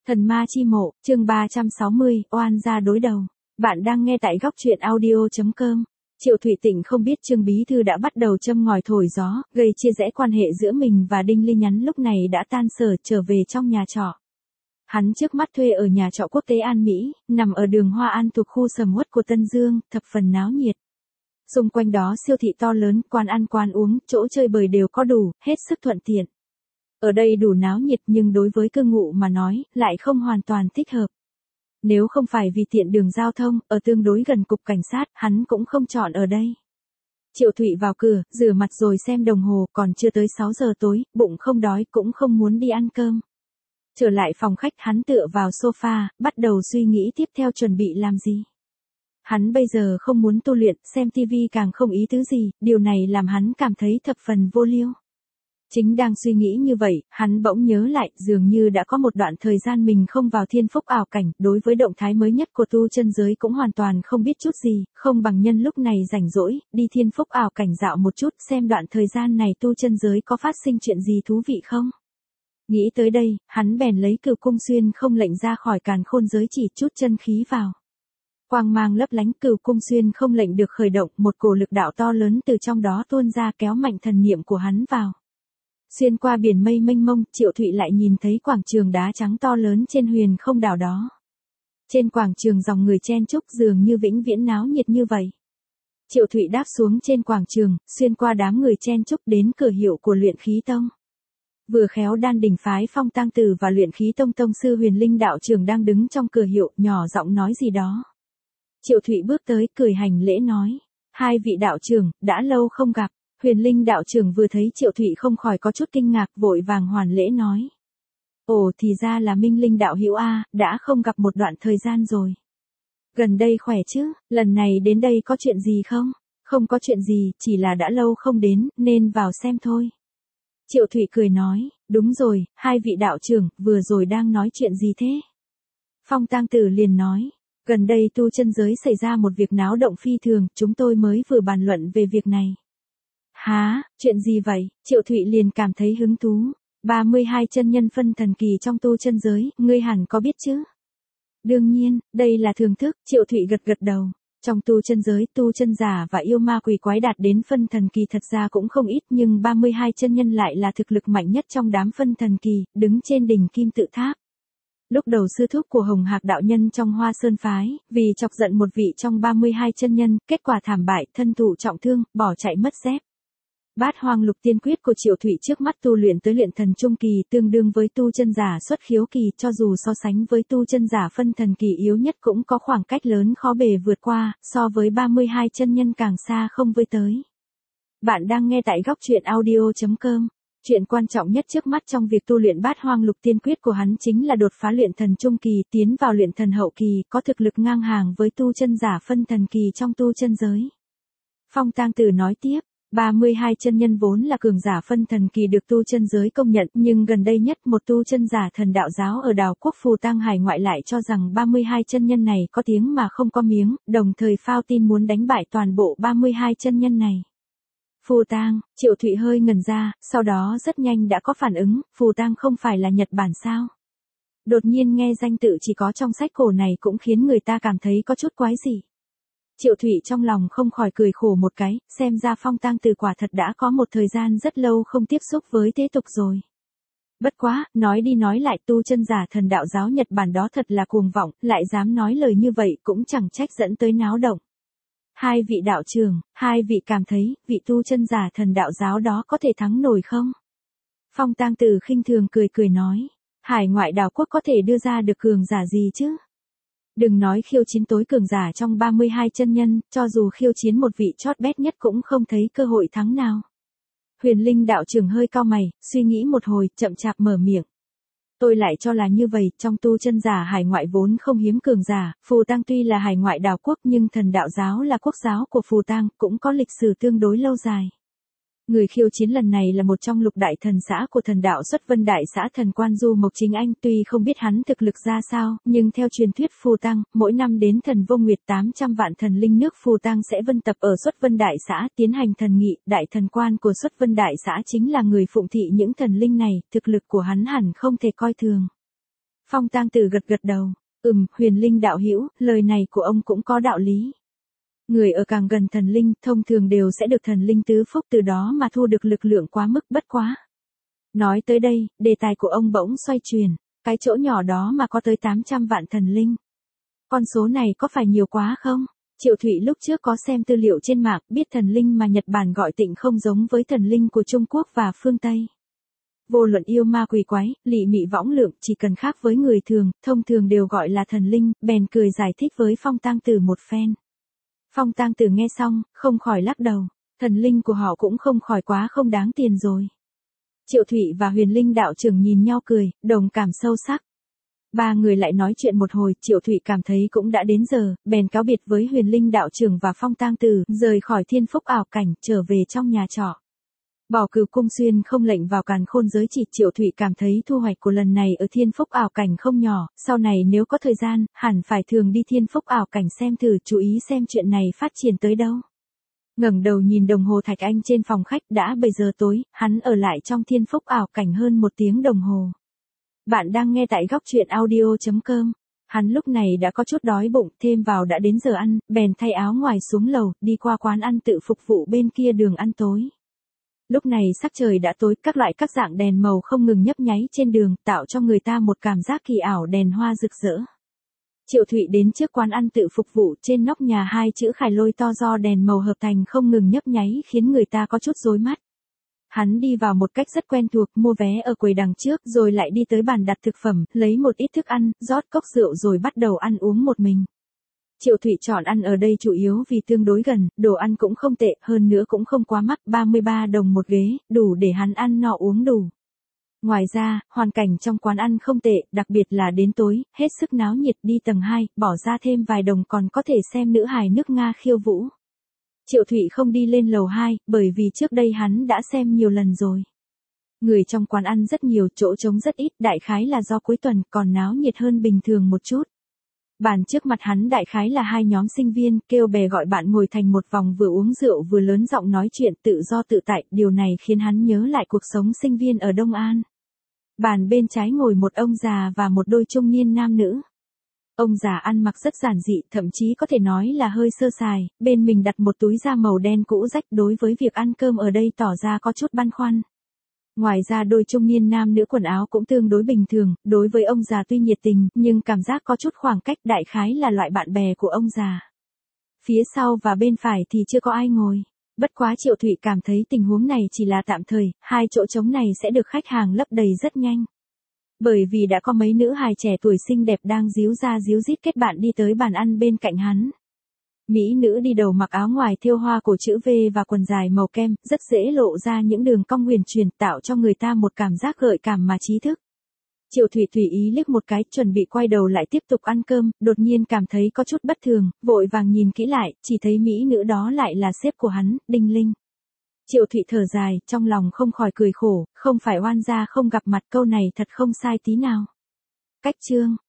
Thần ma chi mộ, chương 360, oan gia đối đầu. Bạn đang nghe tại góc truyện audio.com. Triệu Thụy Tịnh không biết Trương Bí Thư đã bắt đầu châm ngòi thổi gió, gây chia rẽ quan hệ giữa mình và Đinh Ly Nhắn lúc này đã tan sở trở về trong nhà trọ. Hắn trước mắt thuê ở nhà trọ quốc tế An Mỹ, nằm ở đường Hoa An thuộc khu sầm uất của Tân Dương, thập phần náo nhiệt. Xung quanh đó siêu thị to lớn, quán ăn quán uống, chỗ chơi bời đều có đủ, hết sức thuận tiện. Ở đây đủ náo nhiệt nhưng đối với cư ngụ mà nói, lại không hoàn toàn thích hợp. Nếu không phải vì tiện đường giao thông, ở tương đối gần cục cảnh sát, hắn cũng không chọn ở đây. Triệu Thụy vào cửa, rửa mặt rồi xem đồng hồ, còn chưa tới 6 giờ tối, bụng không đói cũng không muốn đi ăn cơm. Trở lại phòng khách, hắn tựa vào sofa, bắt đầu suy nghĩ tiếp theo chuẩn bị làm gì. Hắn bây giờ không muốn tu luyện, xem tivi càng không ý tứ gì, điều này làm hắn cảm thấy thập phần vô liêu. Chính đang suy nghĩ như vậy, hắn bỗng nhớ lại, dường như đã có một đoạn thời gian mình không vào thiên phúc ảo cảnh, đối với động thái mới nhất của tu chân giới cũng hoàn toàn không biết chút gì, không bằng nhân lúc này rảnh rỗi, đi thiên phúc ảo cảnh dạo một chút, xem đoạn thời gian này tu chân giới có phát sinh chuyện gì thú vị không. Nghĩ tới đây, hắn bèn lấy Cửu Cung Xuyên không lệnh ra khỏi càn khôn giới, chỉ chút chân khí vào. Quang mang lấp lánh, Cửu Cung Xuyên không lệnh được khởi động, một cổ lực đạo to lớn từ trong đó tuôn ra kéo mạnh thần niệm của hắn vào. Xuyên qua biển mây mênh mông, Triệu Thụy lại nhìn thấy quảng trường đá trắng to lớn trên huyền không đảo đó. Trên quảng trường dòng người chen chúc dường như vĩnh viễn náo nhiệt như vậy. Triệu Thụy đáp xuống trên quảng trường, xuyên qua đám người chen chúc đến cửa hiệu của Luyện Khí Tông. Vừa khéo Đan Đỉnh phái Phong Tang Tử và Luyện Khí Tông tông sư Huyền Linh đạo trưởng đang đứng trong cửa hiệu, nhỏ giọng nói gì đó. Triệu Thụy bước tới, cười hành lễ nói: "Hai vị đạo trưởng, đã lâu không gặp." Huyền Linh đạo trưởng vừa thấy Triệu Thụy không khỏi có chút kinh ngạc, vội vàng hoàn lễ nói: "Ồ, thì ra là Minh Linh đạo hữu a, đã không gặp một đoạn thời gian rồi. Gần đây khỏe chứ, lần này đến đây có chuyện gì không?" "Không có chuyện gì, chỉ là đã lâu không đến, nên vào xem thôi." Triệu Thụy cười nói: "Đúng rồi, hai vị đạo trưởng, vừa rồi đang nói chuyện gì thế?" Phong Tang Tử liền nói: "Gần đây tu chân giới xảy ra một việc náo động phi thường, chúng tôi mới vừa bàn luận về việc này." "Hả, chuyện gì vậy?" Triệu Thụy liền cảm thấy hứng thú. 32 chân nhân phân thần kỳ trong tu chân giới, ngươi hẳn có biết chứ? "Đương nhiên, đây là thường thức." Triệu Thụy gật gật đầu. Trong tu chân giới, tu chân giả và yêu ma quỷ quái đạt đến phân thần kỳ thật ra cũng không ít, nhưng 32 chân nhân lại là thực lực mạnh nhất trong đám phân thần kỳ, đứng trên đỉnh kim tự tháp. Lúc đầu sư thúc của Hồng Hạc đạo nhân trong Hoa Sơn phái, vì chọc giận một vị trong 32 chân nhân, kết quả thảm bại, thân thụ trọng thương, bỏ chạy mất dép. Bát Hoang Lục Tiên Quyết của Triệu Thụy trước mắt tu luyện tới luyện thần trung kỳ, tương đương với tu chân giả xuất khiếu kỳ, cho dù so sánh với tu chân giả phân thần kỳ yếu nhất cũng có khoảng cách lớn khó bề vượt qua, so với 32 chân nhân càng xa không với tới. Bạn đang nghe tại góc truyện audio.com. Chuyện quan trọng nhất trước mắt trong việc tu luyện Bát Hoang Lục Tiên Quyết của hắn chính là đột phá luyện thần trung kỳ, tiến vào luyện thần hậu kỳ, có thực lực ngang hàng với tu chân giả phân thần kỳ trong tu chân giới. Phong Tang Tử nói tiếp: 32 chân nhân vốn là cường giả phân thần kỳ được tu chân giới công nhận, nhưng gần đây nhất một tu chân giả thần đạo giáo ở đảo quốc Phù Tang hải ngoại lại cho rằng 32 chân nhân này có tiếng mà không có miếng, đồng thời phao tin muốn đánh bại toàn bộ 32 chân nhân này. Phù Tang, Triệu Thụy hơi ngẩn ra, sau đó rất nhanh đã có phản ứng, Phù Tang không phải là Nhật Bản sao? Đột nhiên nghe danh tự chỉ có trong sách cổ này cũng khiến người ta cảm thấy có chút quái dị. Triệu Thụy trong lòng không khỏi cười khổ một cái, xem ra Phong Tang Tử quả thật đã có một thời gian rất lâu không tiếp xúc với thế tục rồi. Bất quá, nói đi nói lại, tu chân giả thần đạo giáo Nhật Bản đó thật là cuồng vọng, lại dám nói lời như vậy cũng chẳng trách dẫn tới náo động. Hai vị đạo trưởng, hai vị cảm thấy, vị tu chân giả thần đạo giáo đó có thể thắng nổi không? Phong Tang Tử khinh thường cười cười nói: "Hải ngoại đảo quốc có thể đưa ra được cường giả gì chứ? Đừng nói khiêu chiến tối cường giả trong 32 chân nhân, cho dù khiêu chiến một vị chót bét nhất cũng không thấy cơ hội thắng nào." Huyền Linh đạo trưởng hơi cau mày, suy nghĩ một hồi, chậm chạp mở miệng: "Tôi lại cho là như vậy, trong tu chân giả hải ngoại vốn không hiếm cường giả, Phù Tang tuy là hải ngoại đảo quốc nhưng thần đạo giáo là quốc giáo của Phù Tang, cũng có lịch sử tương đối lâu dài. Người khiêu chiến lần này là một trong lục đại thần xã của thần đạo Xuất Vân Đại xã thần Quan Du Mộc Chính Anh, tuy không biết hắn thực lực ra sao, nhưng theo truyền thuyết Phù Tang, mỗi năm đến thần vô nguyệt 800 vạn thần linh nước Phù Tang sẽ vân tập ở Xuất Vân Đại xã, tiến hành thần nghị, đại thần quan của Xuất Vân Đại xã chính là người phụng thị những thần linh này, thực lực của hắn hẳn không thể coi thường." Phong Tang Tử gật gật đầu. Huyền Linh đạo hữu, lời này của ông cũng có đạo lý. Người ở càng gần thần linh, thông thường đều sẽ được thần linh tứ phúc, từ đó mà thu được lực lượng quá mức, bất quá. Nói tới đây, đề tài của ông bỗng xoay chuyển, cái chỗ nhỏ đó mà có tới 800 vạn thần linh. Con số này có phải nhiều quá không? Triệu Thụy lúc trước có xem tư liệu trên mạng, biết thần linh mà Nhật Bản gọi Tịnh không giống với thần linh của Trung Quốc và phương Tây. Vô luận yêu ma quỷ quái, lị mị võng lượng, chỉ cần khác với người thường, thông thường đều gọi là thần linh, bèn cười giải thích với Phong Tang Tử một phen. Phong Tang Tử nghe xong, không khỏi lắc đầu, thần linh của họ cũng không khỏi quá không đáng tiền rồi. Triệu Thụy và Huyền Linh đạo trưởng nhìn nhau cười, đồng cảm sâu sắc. Ba người lại nói chuyện một hồi, Triệu Thụy cảm thấy cũng đã đến giờ, bèn cáo biệt với Huyền Linh đạo trưởng và Phong Tang Tử, rời khỏi Thiên Phúc ảo cảnh, trở về trong nhà trọ. Bỏ Cửu Cung xuyên không lệnh vào Càn Khôn giới, chỉ Triệu Thụy cảm thấy thu hoạch của lần này ở Thiên Phúc ảo cảnh không nhỏ, sau này nếu có thời gian, hẳn phải thường đi Thiên Phúc ảo cảnh xem thử, chú ý xem chuyện này phát triển tới đâu. Ngẩng đầu nhìn đồng hồ thạch anh trên phòng khách, đã 7 giờ tối, hắn ở lại trong Thiên Phúc ảo cảnh hơn 1 tiếng đồng hồ. Bạn đang nghe tại góc truyện audio.com. Hắn lúc này đã có chút đói bụng, thêm vào đã đến giờ ăn, bèn thay áo ngoài xuống lầu, đi qua quán ăn tự phục vụ bên kia đường ăn tối. Lúc này sắc trời đã tối, các loại các dạng đèn màu không ngừng nhấp nháy trên đường, tạo cho người ta một cảm giác kỳ ảo đèn hoa rực rỡ. Triệu Thụy đến trước quán ăn tự phục vụ, trên nóc nhà 2 chữ Khải Lôi to do đèn màu hợp thành không ngừng nhấp nháy khiến người ta có chút rối mắt. Hắn đi vào một cách rất quen thuộc, mua vé ở quầy đằng trước rồi lại đi tới bàn đặt thực phẩm, lấy một ít thức ăn, rót cốc rượu rồi bắt đầu ăn uống một mình. Triệu Thụy chọn ăn ở đây chủ yếu vì tương đối gần, đồ ăn cũng không tệ, hơn nữa cũng không quá mắc, 33 đồng một ghế, đủ để hắn ăn no uống đủ. Ngoài ra, hoàn cảnh trong quán ăn không tệ, đặc biệt là đến tối, hết sức náo nhiệt, đi tầng 2, bỏ ra thêm vài đồng còn có thể xem nữ hài nước Nga khiêu vũ. Triệu Thụy không đi lên lầu 2, bởi vì trước đây hắn đã xem nhiều lần rồi. Người trong quán ăn rất nhiều, chỗ trống rất ít, đại khái là do cuối tuần, còn náo nhiệt hơn bình thường một chút. Bàn trước mặt hắn đại khái là 2 nhóm sinh viên, kêu bè gọi bạn ngồi thành một vòng, vừa uống rượu vừa lớn giọng nói chuyện tự do tự tại, điều này khiến hắn nhớ lại cuộc sống sinh viên ở Đông An. Bàn bên trái ngồi một ông già và một đôi trung niên nam nữ. Ông già ăn mặc rất giản dị, thậm chí có thể nói là hơi sơ sài, bên mình đặt một túi da màu đen cũ rách, đối với việc ăn cơm ở đây tỏ ra có chút băn khoăn. Ngoài ra đôi trung niên nam nữ quần áo cũng tương đối bình thường, đối với ông già tuy nhiệt tình, nhưng cảm giác có chút khoảng cách, đại khái là loại bạn bè của ông già. Phía sau và bên phải thì chưa có ai ngồi. Bất quá Triệu Thụy cảm thấy tình huống này chỉ là tạm thời, 2 chỗ trống này sẽ được khách hàng lấp đầy rất nhanh. Bởi vì đã có mấy nữ hài trẻ tuổi xinh đẹp đang díu ra díu dít kết bạn đi tới bàn ăn bên cạnh hắn. Mỹ nữ đi đầu mặc áo ngoài thêu hoa cổ chữ V và quần dài màu kem, rất dễ lộ ra những đường cong huyền chuyển, tạo cho người ta một cảm giác gợi cảm mà trí thức. Triệu Thụy tùy ý liếc một cái, chuẩn bị quay đầu lại tiếp tục ăn cơm, đột nhiên cảm thấy có chút bất thường, vội vàng nhìn kỹ lại, chỉ thấy mỹ nữ đó lại là sếp của hắn, Đinh Linh. Triệu Thụy thở dài, trong lòng không khỏi cười khổ, không phải oan gia không gặp mặt, câu này thật không sai tí nào. Cách chương